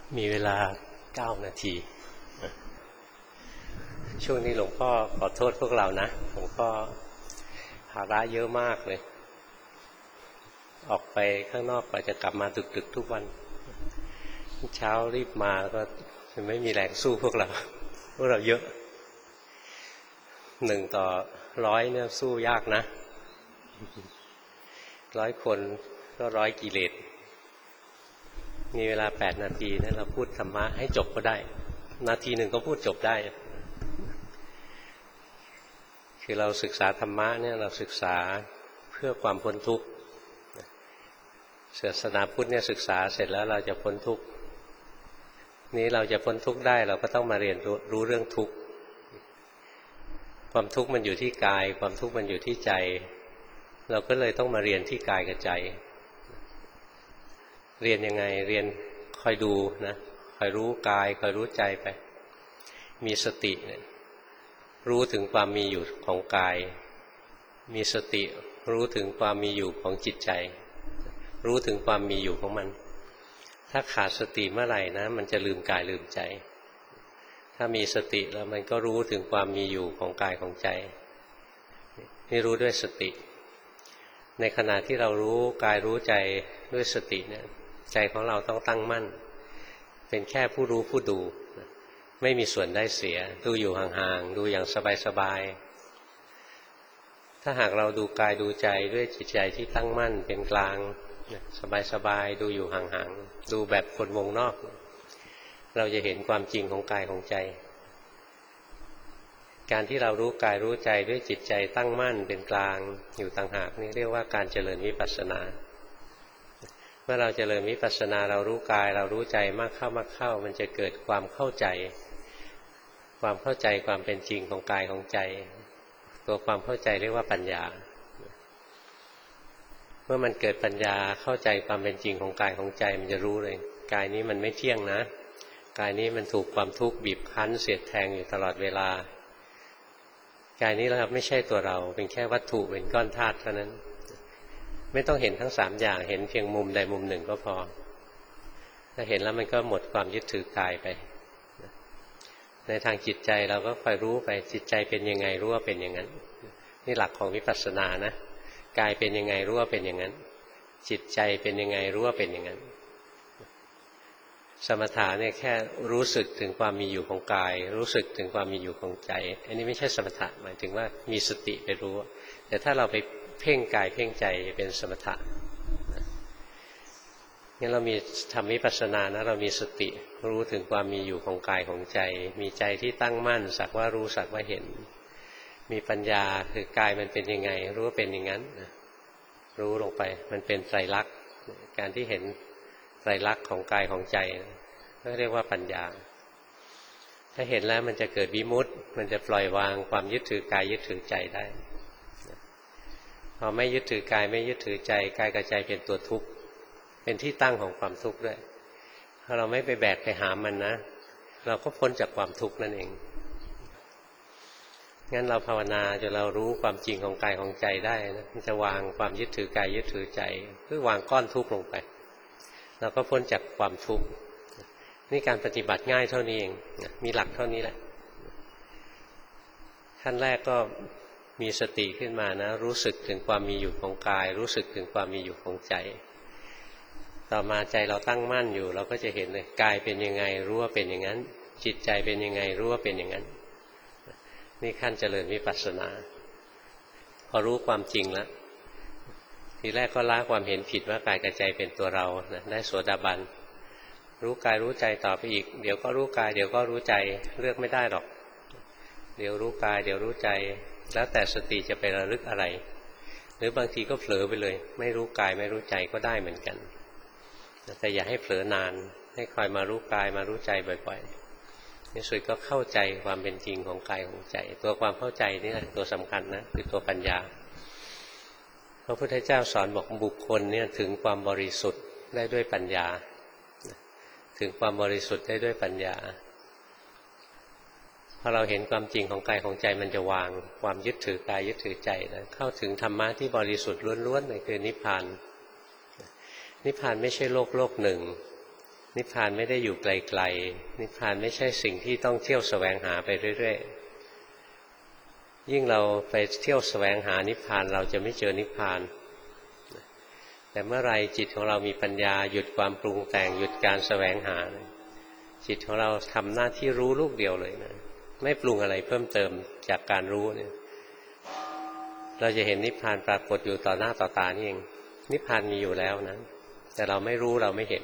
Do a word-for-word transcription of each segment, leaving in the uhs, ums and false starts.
มีเวลาเก้านาทีช่วงนี้หลวงพ่อขอโทษพวกเรานะหลวงพ่อภาระเยอะมากเลยออกไปข้างนอกกว่าจะกลับมาดึกๆทุกวันเช้ารีบมาแล้วก็ไม่มีแรงสู้พวกเราพวกเราเยอะหนึ่งต่อร้อยเนี่ยสู้ยากนะร้อยคนก็ร้อยกิเลสมีเวลาแปดนาทีนะเราพูดธรรมะให้จบก็ได้นาทีหนึ่งก็พูดจบได้คือเราศึกษาธรรมะเนี่ยเราศึกษาเพื่อความพ้นทุกข์ศาสนาพุทธเนี่ยศึกษาเสร็จแล้วเราจะพ้นทุกข์นี้เราจะพ้นทุกข์ได้เราก็ต้องมาเรียนรู้รู้เรื่องทุกข์ความทุกข์มันอยู่ที่กายความทุกข์มันอยู่ที่ใจเราก็เลยต้องมาเรียนที่กายกับใจเรียนยังไงเรียนคอยดูนะคอยรู้กายคอยรู้ใจไปมีสติเนี่ยรู้ถึงความมีอยู่ของกายมีสติรู้ถึงความมีอยู่ของจิตใจรู้ถึงความมีอยู่ของมันถ้าขาดสติเมื่อไหร่นะมันจะลืมกายลืมใจถ้ามีสติแล้วมันก็รู้ถึงความมีอยู่ของกายของใจนี่รู้ด้วยสติในขณะที่เรารู้กายรู้ใจด้วยสติเนี่ยใจของเราต้องตั้งมั่นเป็นแค่ผู้รู้ผู้ดูไม่มีส่วนได้เสียดูอยู่ห่างๆดูอย่างสบายๆถ้าหากเราดูกายดูใจด้วยจิตใจที่ตั้งมั่นเป็นกลางสบายๆดูอยู่ห่างๆดูแบบคนวงนอกเราจะเห็นความจริงของกายของใจการที่เรารู้กายรู้ใจด้วยจิตใจตั้งมั่นเป็นกลางอยู่ต่างหากนี่เรียกว่าการเจริญวิปัสสนาเมื่อเราเจริญวิปัสสนาเรารู้กายเรารู้ใจมากเข้ามากเข้ามันจะเกิดความเข้าใจความเข้าใจความเป็นจริงของกายของใจตัวความเข้าใจเรียกว่าปัญญาเมื่อมันเกิดปัญญาเข้าใจความเป็นจริงของกายของใจมันจะรู้เลยกายนี้มันไม่เที่ยงนะกายนี้มันถูกความทุกข์บีบคั้นเสียดแทงอยู่ตลอดเวลากายนี้เราไม่ใช่ตัวเราเป็นแค่วัตถุเป็นก้อนธาตุเท่านั้นไม่ต้องเห็นทั้งสามอย่างเห็นเพียงมุมใดมุมหนึ่งก็พอถ้าเห็นแล้วมันก็หมดความยึดถือกายไปในทางจิตใจเราก็คอยรู้ไปจิตใจเป็นยังไงรู้ว่าเป็นอย่างนั้นนี่หลักของวิปัสสนานะกายเป็นยังไงรู้ว่าเป็นอย่างนั้นจิตใจเป็นยังไงรู้ว่าเป็นอย่างนั้นสมถะเนี่ยแค่รู้สึกถึงความมีอยู่ของกายรู้สึกถึงความมีอยู่ของใจอันนี้ไม่ใช่สมถะหมายถึงว่ามีสติไปรู้แต่ถ้าเราไปเพ่งกายเพ่งใจเป็นสมถะงั้นเรามีทำวิปัสสนานะเรามีสติรู้ถึงความมีอยู่ของกายของใจมีใจที่ตั้งมั่นสักว่ารู้สักว่าเห็นมีปัญญาคือกายมันเป็นยังไงรู้ว่าเป็นอย่างนั้นรู้ลงไปมันเป็นไตรลักษณ์การที่เห็นไตรลักษณ์ของกายของใจก็เรียกว่าปัญญาถ้าเห็นแล้วมันจะเกิดวิมุตติมันจะปล่อยวางความยึดถือกายยึดถือใจได้พอไม่ยึดถือกายไม่ยึดถือใจกายกับใจเป็นตัวทุกข์เป็นที่ตั้งของความทุกข์ด้วยถ้าเราไม่ไปแบกไปหามันนะเราก็พ้นจากความทุกข์นั่นเองงั้นเราภาวนาจนเรารู้ความจริงของกายของใจได้นะมันจะวางความยึดถือกายยึดถือใจคือวางก้อนทุกข์ลงไปเราก็พ้นจากความทุกข์นี่การปฏิบัติง่ายเท่านี้เองมีหลักเท่านี้แหละขั้นแรกก็มีสติขึ้นมานะรู้สึกถึงความมีอยู่ของกายรู้สึกถึงความมีอยู่ของใจต่อมาใจเราตั้งมั่นอยู่เราก็จะเห็นเลยกายเป็นยังไงรู้ว่าเป็นอย่างนั้นจิตใจเป็นยังไงรู้ว่าเป็นอย่างนั้นนี่ขั้นเจริญวิปัสสนาพอรู้ความจริงแล้วทีแรกก็ละความเห็นผิดว่ากายกับใจเป็นตัวเรานะได้โสดาบันรู้กายรู้ใจต่อไปอีกเดี๋ยวก็รู้กายเดี๋ยวก็รู้ใจเลือกไม่ได้หรอกเดี๋ยวรู้กายเดี๋ยวรู้ใจแล้วแต่สติจะไประลึกอะไรหรือบางทีก็เผลอไปเลยไม่รู้กายไม่รู้ใจก็ได้เหมือนกันแต่อย่าให้เผลอนานให้คอยมารู้กายมารู้ใจบ่อยๆในสุดก็เข้าใจความเป็นจริงของกายของใจตัวความเข้าใจนี่แหละตัวสำคัญนะคือตัวปัญญาพระพุทธเจ้าสอนบอกบุคคลเนี่ยถึงความบริสุทธิ์ได้ด้วยปัญญาถึงความบริสุทธิ์ได้ด้วยปัญญาพอเราเห็นความจริงของกายของใจมันจะวางความยึดถือกายยึดถือใจนะเข้าถึงธรรมะที่บริสุทธิ์ล้วนๆเลยคือนิพพานนิพพานไม่ใช่โลกโลกหนึ่งนิพพานไม่ได้อยู่ไกลๆนิพพานไม่ใช่สิ่งที่ต้องเที่ยวแสวงหาไปเรื่อยๆยิ่งเราไปเที่ยวแสวงหานิพพานเราจะไม่เจอนิพพานแต่เมื่อไรจิตของเรามีปัญญาหยุดความปรุงแต่งหยุดการแสวงหาจิตของเราทำหน้าที่รู้ลูกเดียวเลยนะไม่ปรุงอะไรเพิ่มเติมจากการรู้เนี่ยเราจะเห็นนิพพานปรากฏอยู่ต่อหน้าต่อตานี่เองนิพพานมีอยู่แล้วนะแต่เราไม่รู้เราไม่เห็น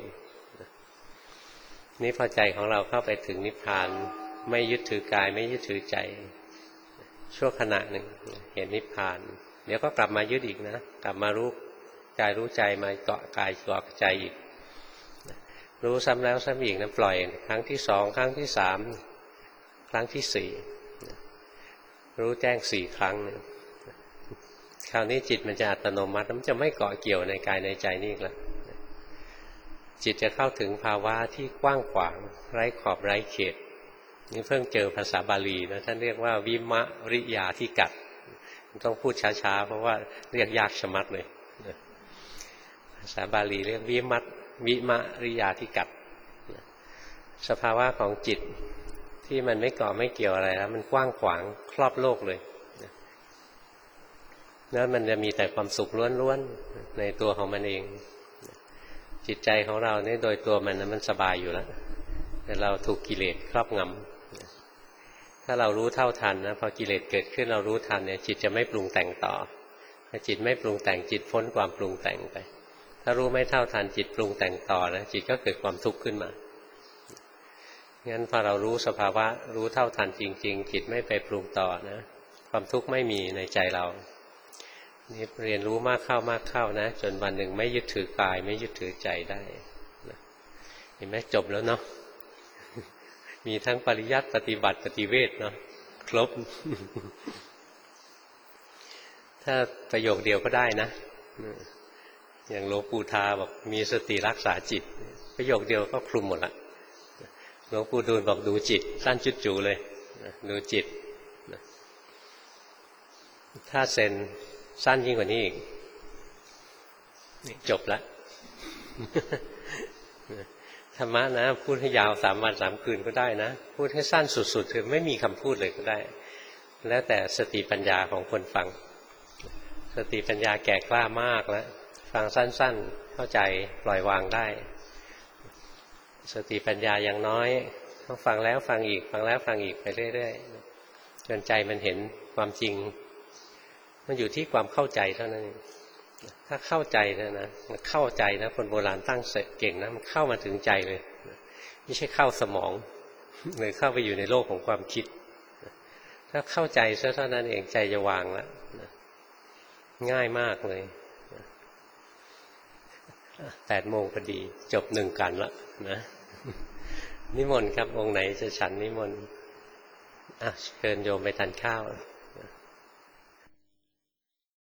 นี่พอใจของเราเข้าไปถึงนิพพานไม่ยึดถือกายไม่ยึดถือใจชั่วขณะหนึ่งเห็นนิพพานเดี๋ยวก็กลับมายึดอีกนะกลับมารู้กายรู้ใจมาเกาะกายเกาะใจอีกรู้ซ้ำแล้วซ้ำอีกนะปล่อยครั้งที่สองครั้งที่สามครั้งที่สี่รู้แจ้งสี่ครั้งคราวนี้จิตมันจะอัตโนมัติมันจะไม่เกาะเกี่ยวในกายในใจนี่อีกแล้วจิตจะเข้าถึงภาวะที่กว้างขวางไร้ขอบไร้เขตนี่เพิ่งเจอภาษาบาลีนะท่านเรียกว่าวิมะริยาธิกัดต้องพูดช้าๆเพราะว่าเรียกยากชะมัดเลยภาษาบาลีเรียกวิมัตวิมะริยาธิกัดสภาวะของจิตที่มันไม่เกาะไม่เกี่ยวอะไรแล้วมันกว้างขวางครอบโลกเลยแล้วมันจะมีแต่ความสุขล้วนๆในตัวของมันเองจิตใจของเราเนี่ยโดยตัวมันนะมันสบายอยู่แล้วแต่เราถูกกิเลสครอบงำถ้าเรารู้เท่าทันนะพอกิเลสเกิดขึ้นเรารู้ทันเนี่ยจิตจะไม่ปรุงแต่งต่อถ้าจิตไม่ปรุงแต่งจิตพ้นความปรุงแต่งไปถ้ารู้ไม่เท่าทันจิตปรุงแต่งต่อนะจิตก็เกิดความทุกข์ขึ้นมางั้นพอเรารู้สภาวะรู้เท่าทันจริงๆจิตไม่ไปปรุงต่อนะความทุกข์ไม่มีในใจเรานี่เรียนรู้มากเข้ามากเข้านะจนวันหนึ่งไม่ยึดถือกายไม่ยึดถือใจได้เห็นไหมจบแล้วเนาะมีทั้งปริยัติปฏิบัติปฏิเวทเนาะครบถ้าประโยคเดียวก็ได้นะอย่างหลวงปู่ทาบอกมีสติรักษาจิตประโยคเดียวก็คลุมหมดละหลวงปู่ดูลบอกดูจิตสั้นจุดจูเลยดูจิตถ้าเซนสั้นยิ่งกว่านี้อีกจบละธรรมะนะพูดให้ยาวสามวันสามคืนก็ได้นะพูดให้สั้นสุดๆคือไม่มีคำพูดเลยก็ได้แล้วแต่สติปัญญาของคนฟังสติปัญญาแก่กล้ามากแล้วฟังสั้นๆเข้าใจปล่อยวางได้สติปัญญาอย่างน้อยต้องฟังแล้วฟังอีกฟังแล้วฟังอีกไปเรื่อยๆจนใจมันเห็นความจริงมันอยู่ที่ความเข้าใจเท่านั้นถ้าเข้าใจนะนะมันเข้าใจนะคนโบราณตั้งเก่งนะมันเข้ามาถึงใจเลยไม่ใช่เข้าสมองหรือเข้าไปอยู่ในโลกของความคิดถ้าเข้าใจซะเท่านั้นเองใจจะวางแล้วง่ายมากเลยแปดโมงพอดีจบหนึ่งกันละนะนิมนต์ครับองค์ไหนจะฉันนิมนต์อ่ะเชิญโยมไปทานข้าว